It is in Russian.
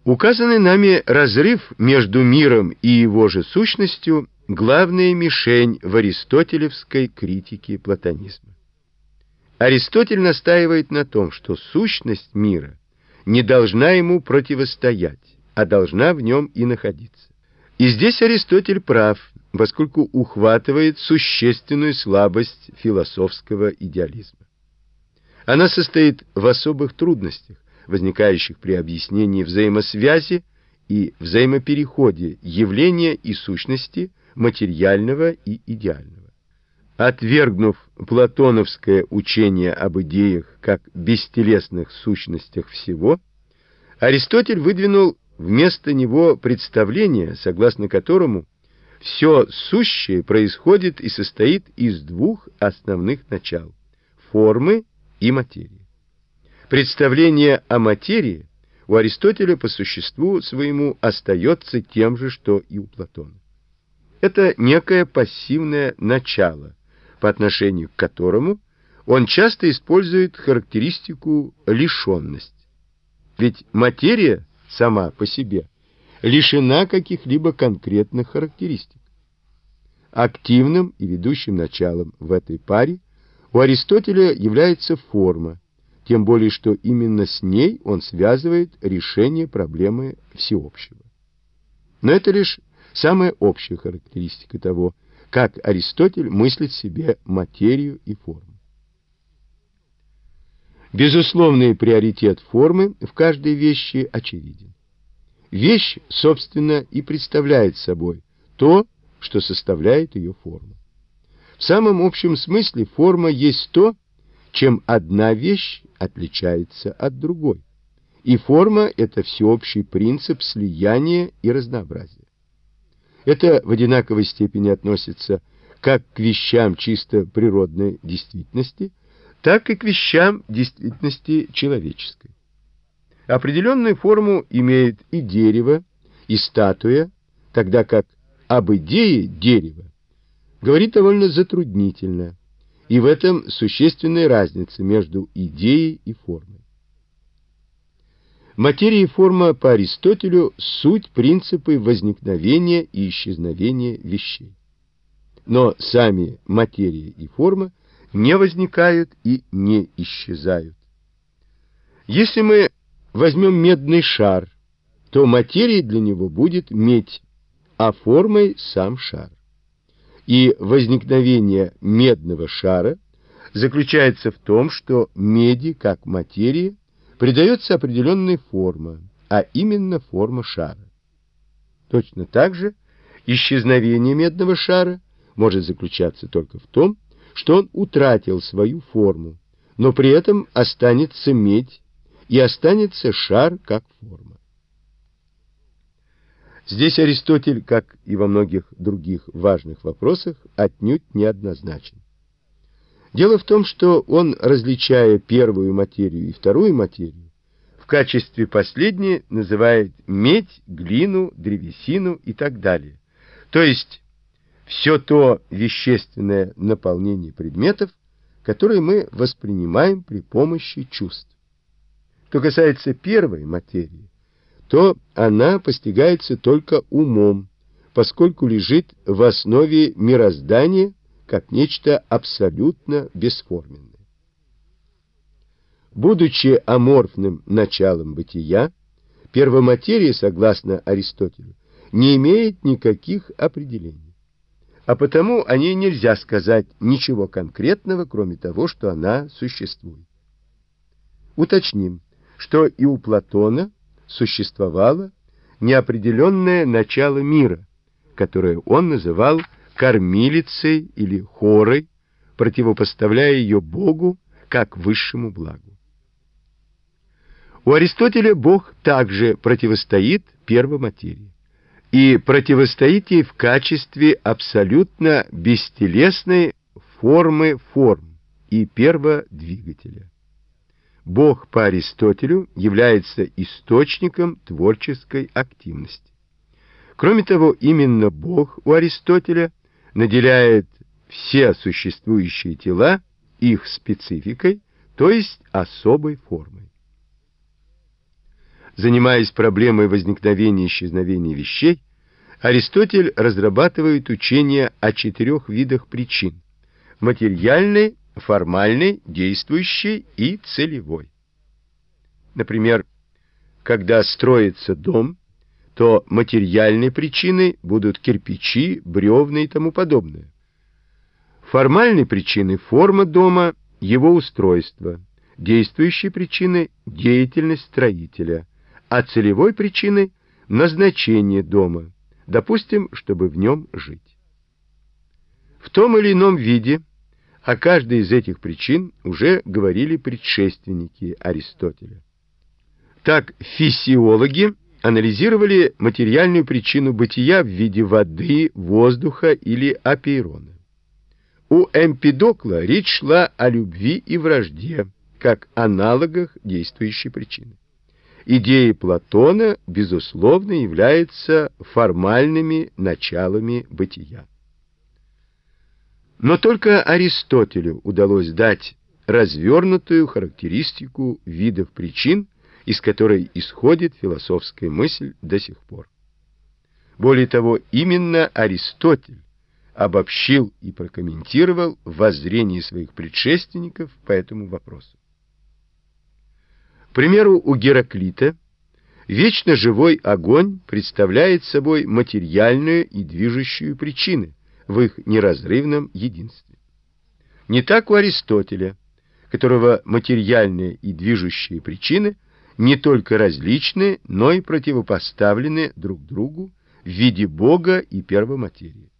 Указанный нами разрыв между миром и его же сущностью – главная мишень в аристотелевской критике платонизма. Аристотель настаивает на том, что сущность мира не должна ему противостоять, а должна в нем и находиться. И здесь Аристотель прав, поскольку ухватывает существенную слабость философского идеализма. Она состоит в особых трудностях, возникающих при объяснении взаимосвязи и взаимопереходе явления и сущности материального и идеального. Отвергнув платоновское учение об идеях как бестелесных сущностях всего, Аристотель выдвинул вместо него представление, согласно которому все сущее происходит и состоит из двух основных начал – формы и материи. Представление о материи у Аристотеля по существу своему остается тем же, что и у Платона. Это некое пассивное начало, по отношению к которому он часто использует характеристику лишенность. Ведь материя сама по себе лишена каких-либо конкретных характеристик. Активным и ведущим началом в этой паре у Аристотеля является форма, тем более что именно с ней он связывает решение проблемы всеобщего. Но это лишь самая общая характеристика того, как Аристотель мыслит себе материю и форму. Безусловный приоритет формы в каждой вещи очевиден. Вещь, собственно, и представляет собой то, что составляет ее форму. В самом общем смысле форма есть то, чем одна вещь отличается от другой. И форма – это всеобщий принцип слияния и разнообразия. Это в одинаковой степени относится как к вещам чисто природной действительности, так и к вещам действительности человеческой. Определенную форму имеют и дерево, и статуя, тогда как об идее дерева говорить довольно затруднительно, и в этом существенная разница между идеей и формой. Материя и форма по Аристотелю – суть принципы возникновения и исчезновения вещей. Но сами материя и форма не возникают и не исчезают. Если мы возьмем медный шар, то материей для него будет медь, а формой сам шар. И возникновение медного шара заключается в том, что меди, как материи, придается определенная форма, а именно форма шара. Точно так же исчезновение медного шара может заключаться только в том, что он утратил свою форму, но при этом останется медь и останется шар как форма. Здесь Аристотель, как и во многих других важных вопросах, отнюдь неоднозначен. Дело в том, что он, различая первую материю и вторую материю, в качестве последней называет медь, глину, древесину и так далее. То есть все то вещественное наполнение предметов, которые мы воспринимаем при помощи чувств. Что касается первой материи, то она постигается только умом, поскольку лежит в основе мироздания как нечто абсолютно бесформенное. Будучи аморфным началом бытия, первоматерия, согласно Аристотелю, не имеет никаких определений, а потому о ней нельзя сказать ничего конкретного, кроме того, что она существует. Уточним, что и у Платона существовало неопределенное начало мира, которое он называл кормилицей или хорой, противопоставляя ее Богу как высшему благу. У Аристотеля Бог также противостоит первоматерии, и противостоит ей в качестве абсолютно бестелесной формы форм и перводвигателя. Бог по Аристотелю является источником творческой активности. Кроме того, именно Бог у Аристотеля наделяет все существующие тела их спецификой, то есть особой формой. Занимаясь проблемой возникновения и исчезновения вещей, Аристотель разрабатывает учение о 4 видах причин: материальной, формальной, действующей и целевой. Например, когда строится дом, то материальной причиной будут кирпичи, бревна и тому подобное. Формальной причиной форма дома, его устройство, действующей причиной деятельность строителя, а целевой причиной назначение дома, допустим, чтобы в нем жить. В том или ином виде о каждой из этих причин уже говорили предшественники Аристотеля. Так физиологи анализировали материальную причину бытия в виде воды, воздуха или апейрона. У Эмпидокла речь шла о любви и вражде, как аналогах действующей причины. Идеи Платона, безусловно, являются формальными началами бытия. Но только Аристотелю удалось дать развернутую характеристику видов причин, из которой исходит философская мысль до сих пор. Более того, именно Аристотель обобщил и прокомментировал воззрение своих предшественников по этому вопросу. К примеру, у Гераклита вечно живой огонь представляет собой материальную и движущую причины в их неразрывном единстве. Не так у Аристотеля, которого материальные и движущие причины не только различны, но и противопоставлены друг другу в виде Бога и первоматерии.